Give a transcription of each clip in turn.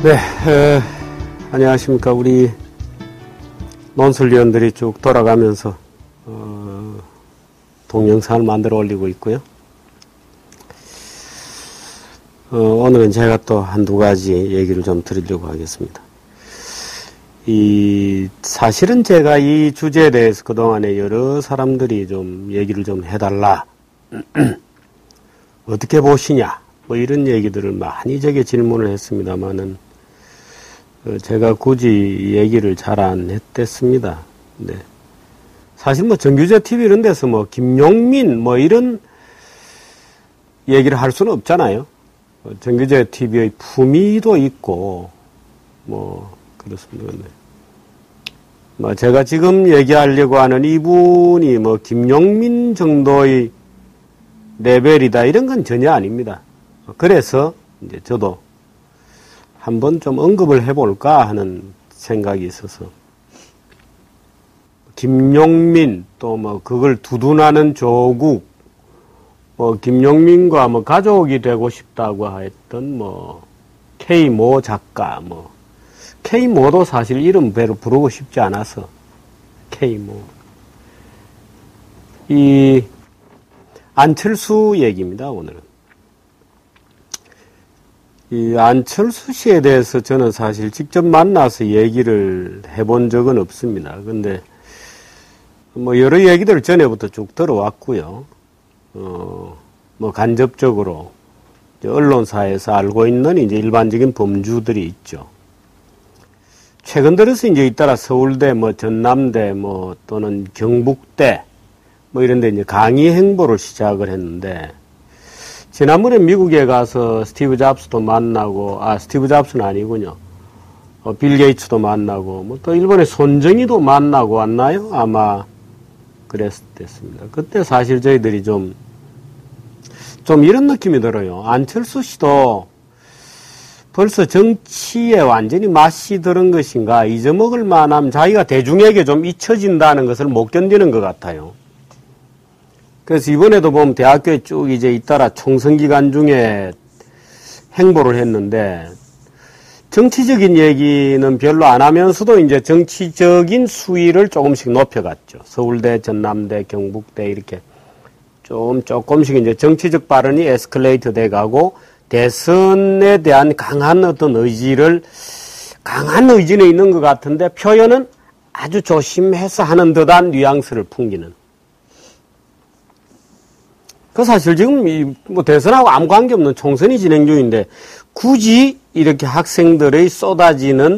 네, 안녕하십니까. 우리 논술위원들이 쭉 돌아가면서 동영상을 만들어 올리고 있고요. 오늘은 제가 또 한두 가지 얘기를 좀 드리려고 하겠습니다. 사실은 제가 이 주제에 대해서 그동안에 여러 사람들이 좀 얘기를 좀 해달라. 어떻게 보시냐. 뭐 이런 얘기들을 많이 제게 질문을 했습니다만은, 제가 굳이 얘기를 잘 안 했댔습니다. 네. 사실 뭐 정규제 TV 이런 데서 뭐 김용민 뭐 이런 얘기를 할 수는 없잖아요. 정규제 TV의 품위도 있고, 뭐, 그렇습니다. 네. 뭐 제가 지금 얘기하려고 하는 이분이 뭐 김용민 정도의 레벨이다 이런 건 전혀 아닙니다. 그래서 이제 저도 한번 좀 언급을 해볼까 하는 생각이 있어서, 김용민 또 뭐 그걸 두둔하는 조국, 뭐 김용민과 뭐 가족이 되고 싶다고 했던 뭐 K모 작가, 뭐 K모도 사실 이름 배로 부르고 싶지 않아서 K모. 이 안철수 얘기입니다, 오늘은. 이 안철수 씨에 대해서 저는 사실 직접 만나서 얘기를 해본 적은 없습니다. 근데 뭐 여러 얘기들을 전에부터 쭉 들어왔고요. 뭐 간접적으로 언론사에서 알고 있는 이제 일반적인 범주들이 있죠. 최근 들어서 이제 잇따라 서울대, 뭐 전남대, 뭐 또는 경북대, 뭐 이런 데 이제 강의 행보를 시작을 했는데, 지난번에 미국에 가서 스티브 잡스도 만나고, 스티브 잡스는 아니군요. 빌 게이츠도 만나고, 뭐 또 일본의 손정희도 만나고 왔나요? 아마 그랬습니다. 그때 사실 저희들이 좀 이런 느낌이 들어요. 안철수 씨도 벌써 정치에 완전히 맛이 들은 것인가, 잊어먹을 만하면 자기가 대중에게 좀 잊혀진다는 것을 못 견디는 것 같아요. 그래서 이번에도 보면 대학교에 쭉 이제 잇따라 총선 기간 중에 행보를 했는데, 정치적인 얘기는 별로 안 하면서도 이제 정치적인 수위를 조금씩 높여갔죠. 서울대, 전남대, 경북대 이렇게 조금씩 이제 정치적 발언이 에스컬레이트 돼 가고, 대선에 대한 강한 의지는 있는 것 같은데 표현은 아주 조심해서 하는 듯한 뉘앙스를 풍기는. 그 사실 지금 뭐 대선하고 아무 관계없는 총선이 진행 중인데 굳이 이렇게 학생들의 쏟아지는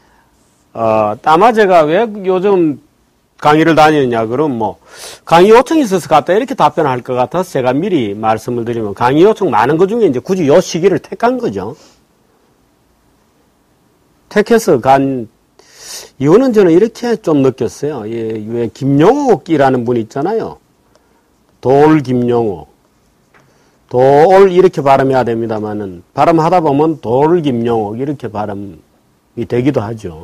따마제가 왜 요즘 강의를 다니느냐, 그럼 뭐 강의 요청이 있어서 갔다 이렇게 답변할 것 같아서 제가 미리 말씀을 드리면, 강의 요청 많은 것 중에 이제 굳이 요 시기를 택한 거죠. 택해서 간 이유는 저는 이렇게 좀 느꼈어요. 왜 김용옥이라는 분이 있잖아요. 돌 김용옥. 돌 이렇게 발음해야 됩니다만은 발음하다 보면 돌 김용옥 이렇게 발음이 되기도 하죠.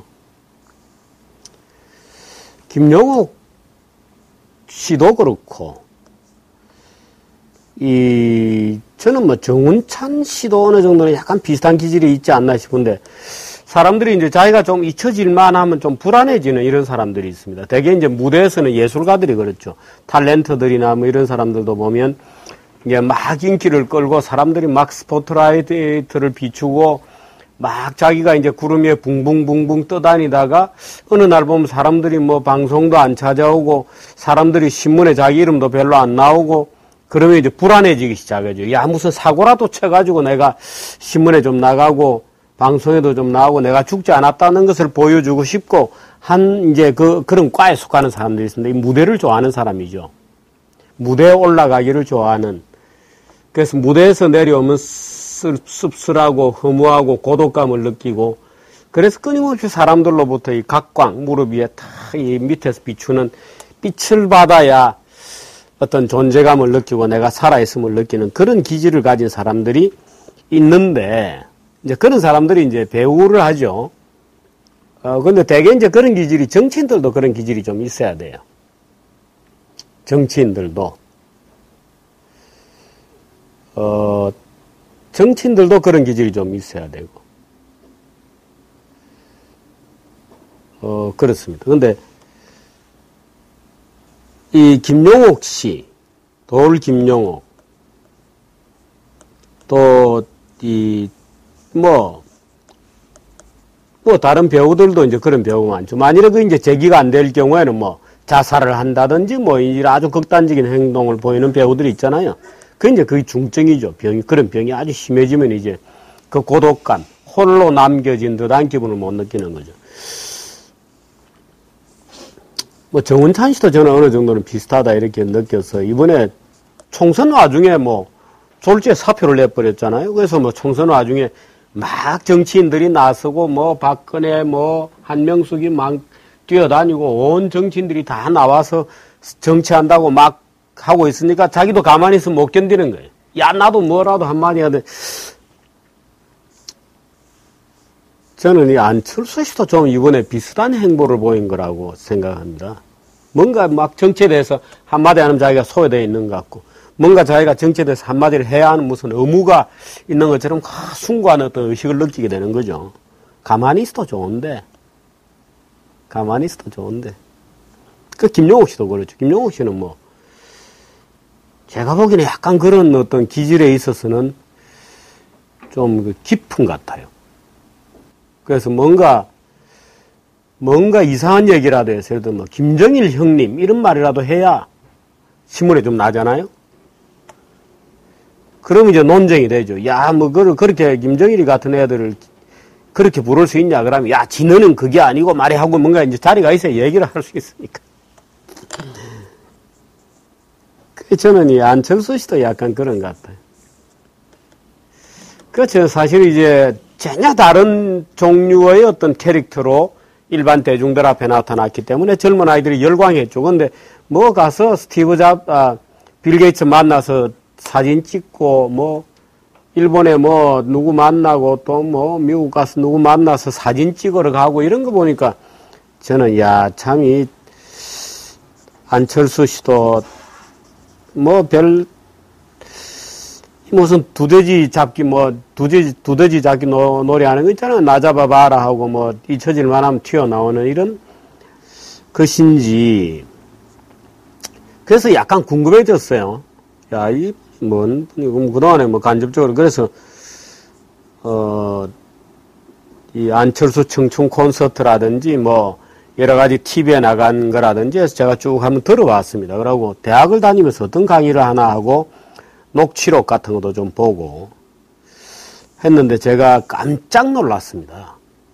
김용옥 씨도 그렇고, 저는 뭐 정운찬 씨도 어느 정도는 약간 비슷한 기질이 있지 않나 싶은데, 사람들이 이제 자기가 좀 잊혀질만 하면 좀 불안해지는 이런 사람들이 있습니다. 대개 이제 무대에서는 예술가들이 그렇죠. 탤런트들이나 뭐 이런 사람들도 보면 이게 막 인기를 끌고 사람들이 막 스포트라이트를 비추고 막 자기가 이제 구름 위에 붕붕붕붕 떠다니다가 어느 날 보면 사람들이 뭐 방송도 안 찾아오고 사람들이 신문에 자기 이름도 별로 안 나오고 그러면 이제 불안해지기 시작하죠. 야, 무슨 사고라도 쳐가지고 내가 신문에 좀 나가고 방송에도 좀 나오고 내가 죽지 않았다는 것을 보여주고 싶고 이제 그런 과에 속하는 사람들이 있습니다. 이 무대를 좋아하는 사람이죠. 무대에 올라가기를 좋아하는. 그래서 무대에서 내려오면 씁쓸하고 허무하고 고독감을 느끼고, 그래서 끊임없이 사람들로부터 이 각광, 무릎 위에 탁 이 밑에서 비추는 빛을 받아야 어떤 존재감을 느끼고 내가 살아있음을 느끼는 그런 기질을 가진 사람들이 있는데, 이제 그런 사람들이 이제 배우를 하죠. 근데 대개 이제 그런 기질이, 정치인들도 그런 기질이 좀 있어야 돼요. 정치인들도 그런 기질이 좀 있어야 되고, 그렇습니다. 근데, 이 김용옥 씨, 돌 김용옥, 또, 다른 배우들도 이제 그런 배우가 많죠. 만일에 그 이제 제기가 안 될 경우에는 뭐, 자살을 한다든지 뭐, 이런 아주 극단적인 행동을 보이는 배우들이 있잖아요. 그 이제 그게 중증이죠. 그런 병이 아주 심해지면 이제 그 고독감, 홀로 남겨진 듯한 기분을 못 느끼는 거죠. 뭐 정운찬 씨도 저는 어느 정도는 비슷하다 이렇게 느껴서 이번에 총선 와중에 뭐 졸지에 사표를 내버렸잖아요. 그래서 뭐 총선 와중에 막 정치인들이 나서고 뭐 박근혜 뭐 한명숙이 막 뛰어다니고 온 정치인들이 다 나와서 정치한다고 막 하고 있으니까 자기도 가만히 있으면 못 견디는 거예요. 야, 나도 뭐라도 한마디 해야 돼. 저는 이 안철수 씨도 좀 이번에 비슷한 행보를 보인 거라고 생각합니다. 뭔가 막 정치에 대해서 한마디 하면 자기가 소외되어 있는 것 같고, 뭔가 자기가 정치에 대해서 한마디를 해야 하는 무슨 의무가 있는 것처럼 숭고한 어떤 의식을 느끼게 되는 거죠. 가만히 있어도 좋은데. 그 김용옥 씨도 그렇죠. 김용옥 씨는 뭐, 제가 보기에는 약간 그런 어떤 기질에 있어서는 좀 깊은 것 같아요. 그래서 뭔가 이상한 얘기라도 해서, 예를 들어 뭐, 김정일 형님, 이런 말이라도 해야 신문에 좀 나잖아요? 그럼 이제 논쟁이 되죠. 야, 뭐, 그렇게 김정일이 같은 애들을 그렇게 부를 수 있냐? 그러면, 야, 지너는 그게 아니고 말이하고 뭔가 이제 자리가 있어야 얘기를 할 수 있으니까. 저는 이 안철수 씨도 약간 그런 것 같아요. 그렇죠. 사실 이제 전혀 다른 종류의 어떤 캐릭터로 일반 대중들 앞에 나타났기 때문에 젊은 아이들이 열광했죠. 근데 뭐 가서 빌 게이츠 만나서 사진 찍고 뭐 일본에 뭐 누구 만나고 또 뭐 미국 가서 누구 만나서 사진 찍으러 가고 이런 거 보니까 저는 야, 참 이 안철수 씨도 뭐 무슨 두더지 잡기 노래하는 거 있잖아요. 나 잡아봐라 하고 뭐 잊혀질만 하면 튀어나오는 이런 것인지. 그래서 약간 궁금해졌어요. 야, 그동안에 뭐 간접적으로 그래서 이 안철수 청춘 콘서트라든지 뭐 여러 가지 TV에 나간 거라든지 해서 제가 쭉 한번 들어봤습니다. 그러고 대학을 다니면서 어떤 강의를 하나 하고 녹취록 같은 것도 좀 보고 했는데 제가 깜짝 놀랐습니다.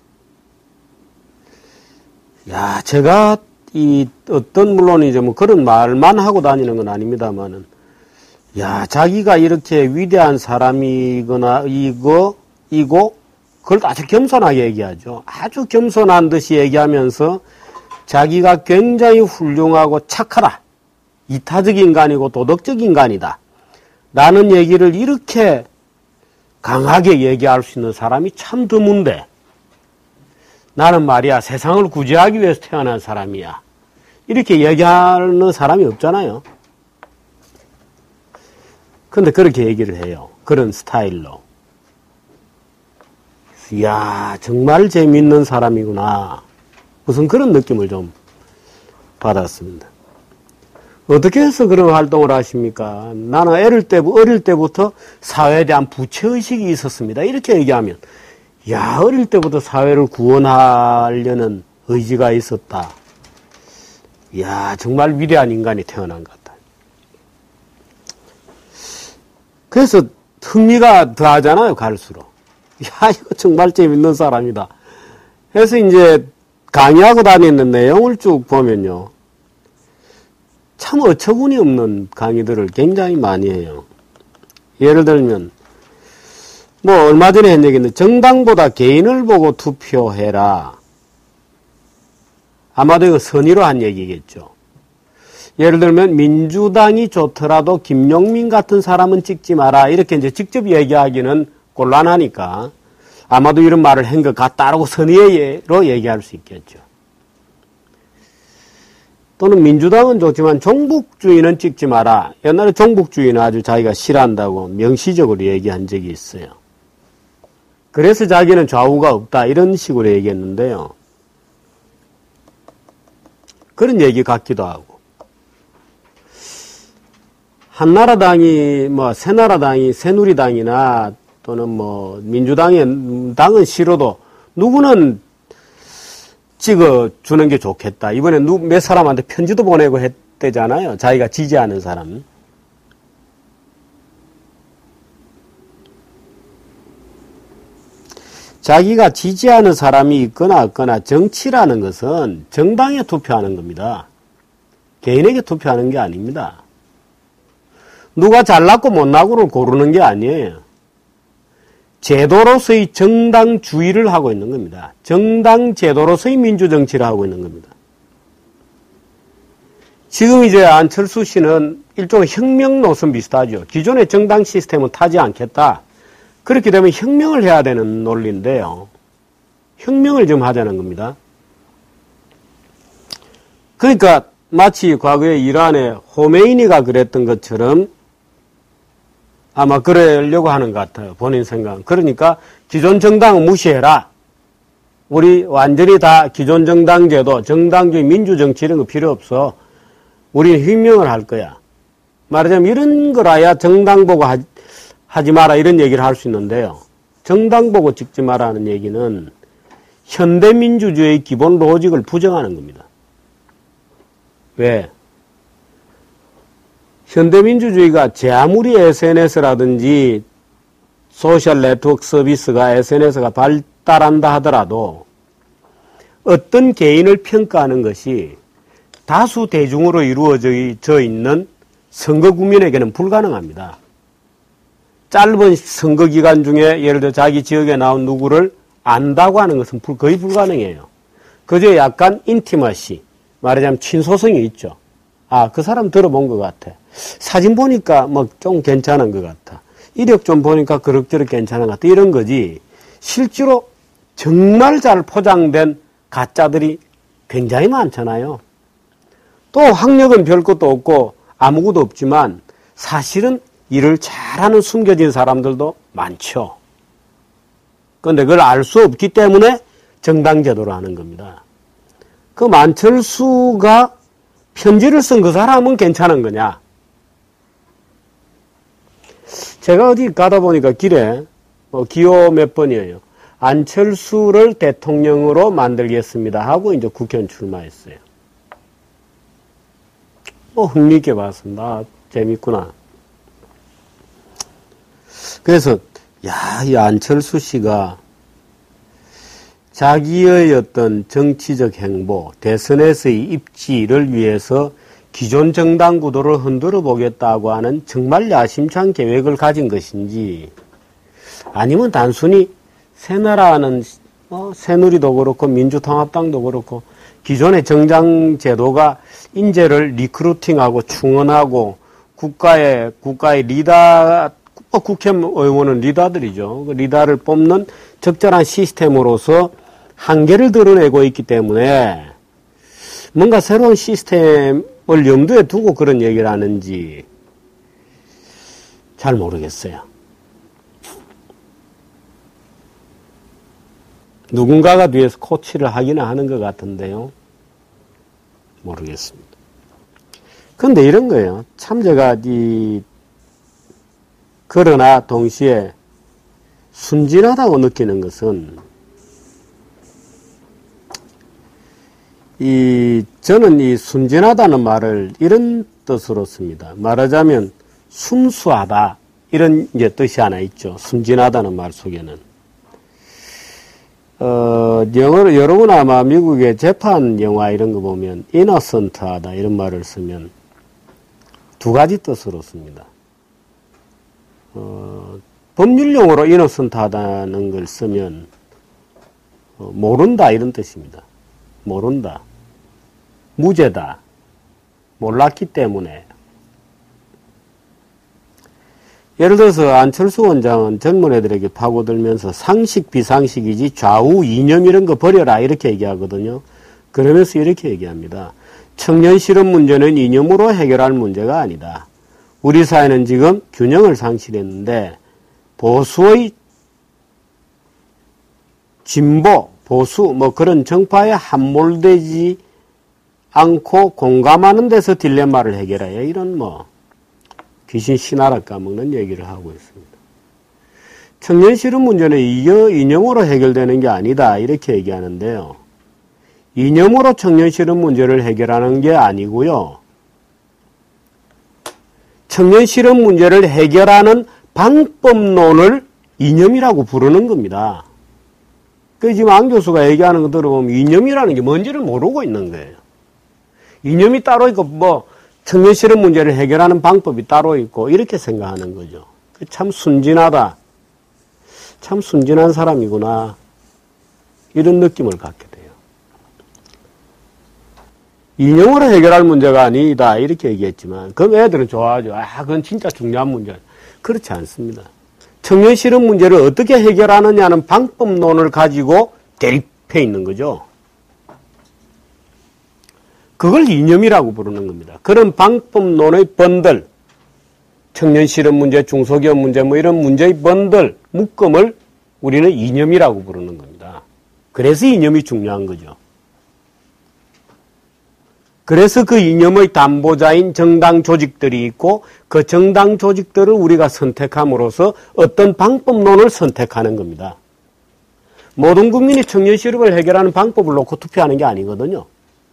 야, 제가 물론 이제 뭐 그런 말만 하고 다니는 건 아닙니다만은, 야, 자기가 이렇게 위대한 사람이거나 이고 그걸 아주 겸손하게 얘기하죠. 아주 겸손한 듯이 얘기하면서 자기가 굉장히 훌륭하고 착하다. 이타적 인간이고 도덕적 인간이다. 라는 얘기를 이렇게 강하게 얘기할 수 있는 사람이 참 드문데, 나는 말이야 세상을 구제하기 위해서 태어난 사람이야. 이렇게 얘기하는 사람이 없잖아요. 근데 그렇게 얘기를 해요. 그런 스타일로. 이야, 정말 재미있는 사람이구나. 무슨 그런 느낌을 좀 받았습니다. 어떻게 해서 그런 활동을 하십니까? 나는 어릴 때부터 사회에 대한 부채의식이 있었습니다. 이렇게 얘기하면, 야, 어릴 때부터 사회를 구원하려는 의지가 있었다. 야, 정말 위대한 인간이 태어난 것 같다. 그래서 흥미가 더하잖아요, 갈수록. 야, 이거 정말 재밌는 사람이다. 그래서 이제 강의하고 다니는 내용을 쭉 보면요. 참 어처구니 없는 강의들을 굉장히 많이 해요. 예를 들면, 뭐, 얼마 전에 한 얘기인데, 정당보다 개인을 보고 투표해라. 아마도 이거 선의로 한 얘기겠죠. 예를 들면, 민주당이 좋더라도 김용민 같은 사람은 찍지 마라. 이렇게 이제 직접 얘기하기는 곤란하니까, 아마도 이런 말을 한 것 같다라고 선의로 얘기할 수 있겠죠. 또는 민주당은 좋지만 종북주의는 찍지 마라. 옛날에 종북주의는 아주 자기가 싫어한다고 명시적으로 얘기한 적이 있어요. 그래서 자기는 좌우가 없다. 이런 식으로 얘기했는데요. 그런 얘기 같기도 하고. 한나라당이, 새나라당이, 새누리당이나 또는 민주당은 싫어도 누구는 찍어주는 게 좋겠다. 이번에 몇 사람한테 편지도 보내고 했대잖아요. 자기가 지지하는 사람. 자기가 지지하는 사람이 있거나 없거나 정치라는 것은 정당에 투표하는 겁니다. 개인에게 투표하는 게 아닙니다. 누가 잘났고 못나고를 고르는 게 아니에요. 제도로서의 정당주의를 하고 있는 겁니다. 정당 제도로서의 민주정치를 하고 있는 겁니다. 지금 이제 안철수 씨는 일종의 혁명 노선 비슷하죠. 기존의 정당 시스템은 타지 않겠다. 그렇게 되면 혁명을 해야 되는 논리인데요. 혁명을 좀 하자는 겁니다. 그러니까 마치 과거에 이란의 호메이니가 그랬던 것처럼 아마 그러려고 하는 것 같아요. 본인 생각은. 그러니까 기존 정당은 무시해라. 우리 완전히 다 기존 정당제도, 정당주의 민주정치 이런 거 필요 없어. 우리는 혁명을 할 거야. 말하자면 이런 거라야 정당 보고 하지 마라 이런 얘기를 할 수 있는데요. 정당 보고 찍지 마라는 얘기는 현대민주주의의 기본 로직을 부정하는 겁니다. 왜? 현대민주주의가 제 아무리 SNS라든지 소셜 네트워크 서비스가 SNS가 발달한다 하더라도 어떤 개인을 평가하는 것이 다수 대중으로 이루어져 있는 선거 국민에게는 불가능합니다. 짧은 선거 기간 중에 예를 들어 자기 지역에 나온 누구를 안다고 하는 것은 거의 불가능해요. 그저 약간 인티머시, 말하자면 친소성이 있죠. 아, 그 사람 들어본 것 같아. 사진 보니까 좀 괜찮은 것 같아. 이력 좀 보니까 그럭저럭 괜찮은 것 같아. 이런 거지. 실제로 정말 잘 포장된 가짜들이 굉장히 많잖아요. 또 학력은 별 것도 없고 아무것도 없지만 사실은 일을 잘하는 숨겨진 사람들도 많죠. 그런데 그걸 알 수 없기 때문에 정당제도로 하는 겁니다. 그 안철수가 편지를 쓴 그 사람은 괜찮은 거냐? 제가 어디 가다 보니까 길에 기호 몇 번이에요. 안철수를 대통령으로 만들겠습니다 하고 이제 국회의원 출마했어요. 흥미있게 봤습니다. 아, 재밌구나. 그래서 이 안철수 씨가 자기의 어떤 정치적 행보, 대선에서의 입지를 위해서 기존 정당 구도를 흔들어 보겠다고 하는 정말 야심찬 계획을 가진 것인지, 아니면 단순히 새나라는 새누리도 그렇고 민주통합당도 그렇고 기존의 정당 제도가 인재를 리크루팅하고 충원하고 국가의 리더, 국회의원은 리더들이죠. 그 리더를 뽑는 적절한 시스템으로서 한계를 드러내고 있기 때문에 뭔가 새로운 시스템을 염두에 두고 그런 얘기를 하는지 잘 모르겠어요. 누군가가 뒤에서 코치를 하기는 하는 것 같은데요. 모르겠습니다. 그런데 이런 거예요. 참 제가 그러나 동시에 순진하다고 느끼는 것은 저는 이 순진하다는 말을 이런 뜻으로 씁니다. 말하자면 순수하다 이런 이제 뜻이 하나 있죠. 순진하다는 말 속에는 영어로 여러분 아마 미국의 재판 영화 이런 거 보면 innocent하다 이런 말을 쓰면 두 가지 뜻으로 씁니다. 법률용어로 innocent하다는 걸 쓰면 모른다 이런 뜻입니다. 모른다. 무죄다. 몰랐기 때문에. 예를 들어서 안철수 원장은 젊은 애들에게 파고들면서 상식 비상식이지 좌우 이념 이런 거 버려라 이렇게 얘기하거든요. 그러면서 이렇게 얘기합니다. 청년 실업 문제는 이념으로 해결할 문제가 아니다. 우리 사회는 지금 균형을 상실했는데 보수의 진보, 보수 그런 정파에 함몰되지 않고 공감하는 데서 딜레마를 해결해야 이런 뭐 귀신 신하락 까먹는 얘기를 하고 있습니다. 청년 실업 문제는 이념으로 해결되는 게 아니다 이렇게 얘기하는데요. 이념으로 청년 실업 문제를 해결하는 게 아니고요. 청년 실업 문제를 해결하는 방법론을 이념이라고 부르는 겁니다. 그 지금 안 교수가 얘기하는 거 들어보면 이념이라는 게 뭔지를 모르고 있는 거예요. 이념이 따로 있고 뭐 청년 실업 문제를 해결하는 방법이 따로 있고 이렇게 생각하는 거죠. 참 순진하다. 참 순진한 사람이구나. 이런 느낌을 갖게 돼요. 이념으로 해결할 문제가 아니다. 이렇게 얘기했지만 그럼 애들은 좋아하죠. 그건 진짜 중요한 문제야. 그렇지 않습니다. 청년 실업 문제를 어떻게 해결하느냐는 방법론을 가지고 대립해 있는 거죠. 그걸 이념이라고 부르는 겁니다. 그런 방법론의 번들, 청년 실업 문제, 중소기업 문제, 뭐 이런 문제의 번들, 묶음을 우리는 이념이라고 부르는 겁니다. 그래서 이념이 중요한 거죠. 그래서 그 이념의 담보자인 정당 조직들이 있고 그 정당 조직들을 우리가 선택함으로써 어떤 방법론을 선택하는 겁니다. 모든 국민이 청년 실업을 해결하는 방법을 놓고 투표하는 게 아니거든요.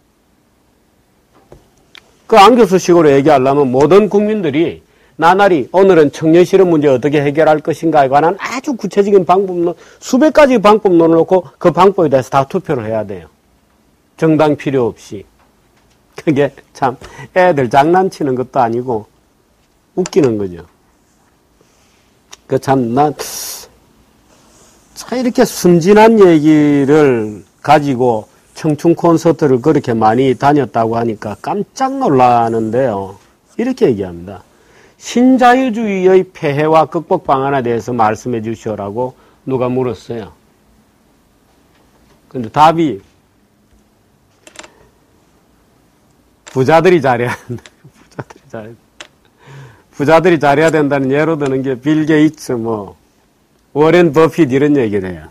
그 안 교수식으로 얘기하려면 모든 국민들이 나날이 오늘은 청년 실업 문제 어떻게 해결할 것인가에 관한 아주 구체적인 방법론, 수백 가지 방법론을 놓고 그 방법에 대해서 다 투표를 해야 돼요. 정당 필요 없이. 그게 참 애들 장난치는 것도 아니고 웃기는 거죠. 그 참 이렇게 순진한 얘기를 가지고 청춘 콘서트를 그렇게 많이 다녔다고 하니까 깜짝 놀라는데요. 이렇게 얘기합니다. 신자유주의의 폐해와 극복 방안에 대해서 말씀해 주시오라고 누가 물었어요. 근데 답이 부자들이 잘해야 된다. 부자들이 잘해야 된다는 예로 드는 게 빌 게이츠, 워렌 버핏 이런 얘기를 해요.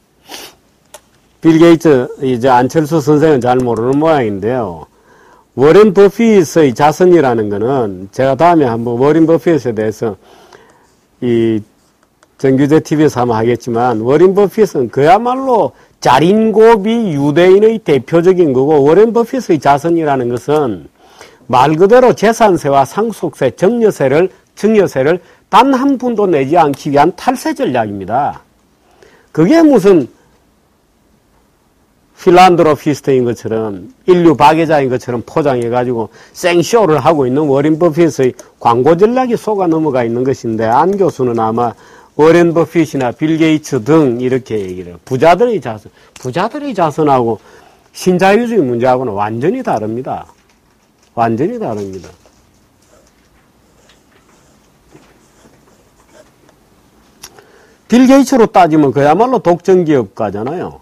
빌 게이츠, 이제 안철수 선생은 잘 모르는 모양인데요. 워렌 버핏의 자선이라는 거는 제가 다음에 한번 워렌 버핏에 대해서 이 정규제 TV에서 한번 하겠지만 워렌 버핏은 그야말로 자린고비 유대인의 대표적인 거고 워렌 버핏의 자선이라는 것은 말 그대로 재산세와 상속세, 증여세를 단 한 푼도 내지 않기 위한 탈세 전략입니다. 그게 무슨 필란드로피스트인 것처럼 인류 박애자인 것처럼 포장해가지고 생쇼를 하고 있는 워렌 버핏의 광고 전략이 속아 넘어가 있는 것인데 안 교수는 아마 워렌 버핏이나 빌 게이츠 등 이렇게 얘기를 해요. 부자들의 자선하고 신자유주의 문제하고는 완전히 다릅니다. 완전히 다릅니다. 빌 게이츠로 따지면 그야말로 독점기업가잖아요.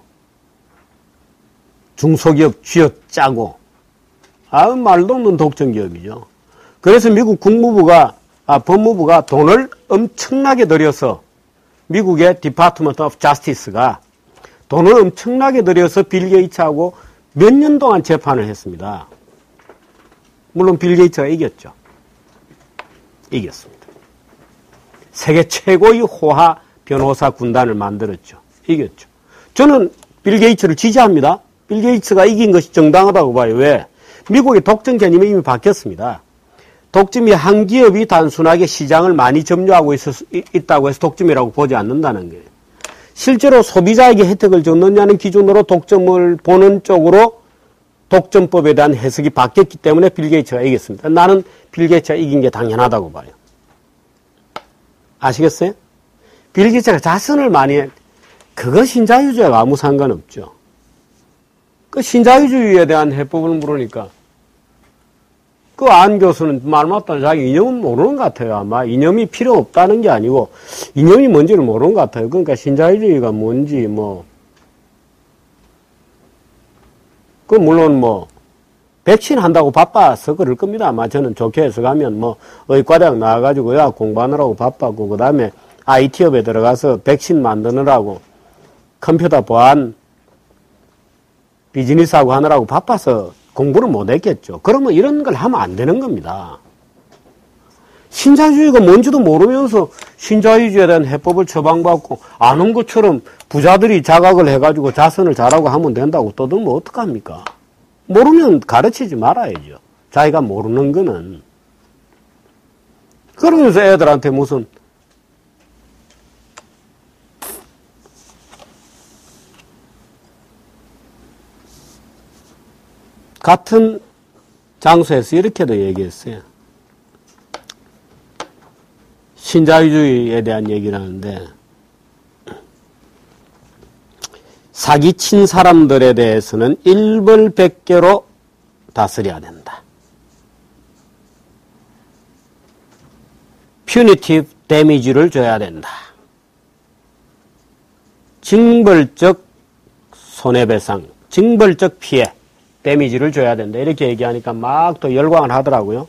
중소기업 쥐어짜고 말도 없는 독점기업이죠. 그래서 미국 법무부가 돈을 엄청나게 들여서 미국의 디파트먼트 오브 자스티스가 돈을 엄청나게 들여서 빌 게이츠하고 몇 년 동안 재판을 했습니다. 물론 빌 게이츠가 이겼죠. 이겼습니다. 세계 최고의 호화 변호사 군단을 만들었죠. 이겼죠. 저는 빌 게이츠를 지지합니다. 빌 게이츠가 이긴 것이 정당하다고 봐요. 왜? 미국의 독점 개념이 이미 바뀌었습니다. 독점이 한 기업이 단순하게 시장을 많이 점유하고 있다고 해서 독점이라고 보지 않는다는 거예요. 실제로 소비자에게 혜택을 줬느냐는 기준으로 독점을 보는 쪽으로 독점법에 대한 해석이 바뀌었기 때문에 빌 게이츠가 이겼습니다. 나는 빌 게이츠가 이긴 게 당연하다고 봐요. 아시겠어요? 빌 게이츠가 자선을 많이 해. 그거 신자유주의와 아무 상관없죠. 그 신자유주의에 대한 해법을 물으니까 그 안 교수는 말 맞다. 자기 이념은 모르는 것 같아요. 아마 이념이 필요 없다는 게 아니고 이념이 뭔지를 모르는 것 같아요. 그러니까 신자유주의가 뭔지 물론 백신 한다고 바빠서 그럴 겁니다. 아마 저는 좋게 해석하면 의과대학 나와가지고 의학 공부하느라고 바빠고 그 다음에 IT업에 들어가서 백신 만드느라고 컴퓨터 보안 비즈니스하고 하느라고 바빠서 공부를 못했겠죠. 그러면 이런 걸 하면 안 되는 겁니다. 신자유주의가 뭔지도 모르면서 신자유주의에 대한 해법을 처방받고 아는 것처럼 부자들이 자각을 해가지고 자선을 잘하고 하면 된다고 떠들면 어떡합니까? 모르면 가르치지 말아야죠. 자기가 모르는 거는. 그러면서 애들한테 무슨 같은 장소에서 이렇게도 얘기했어요. 신자유주의에 대한 얘기를 하는데 사기친 사람들에 대해서는 일벌백계로 다스려야 된다. 퓨니티브 데미지를 줘야 된다. 징벌적 손해배상, 징벌적 피해, 데미지를 줘야 된다. 이렇게 얘기하니까 막 또 열광을 하더라고요.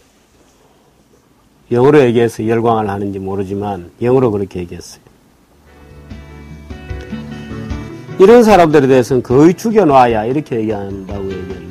영어로 얘기해서 열광을 하는지 모르지만 영어로 그렇게 얘기했어요. 이런 사람들에 대해서는 거의 죽여놔야 이렇게 얘기한다고 얘기합니다.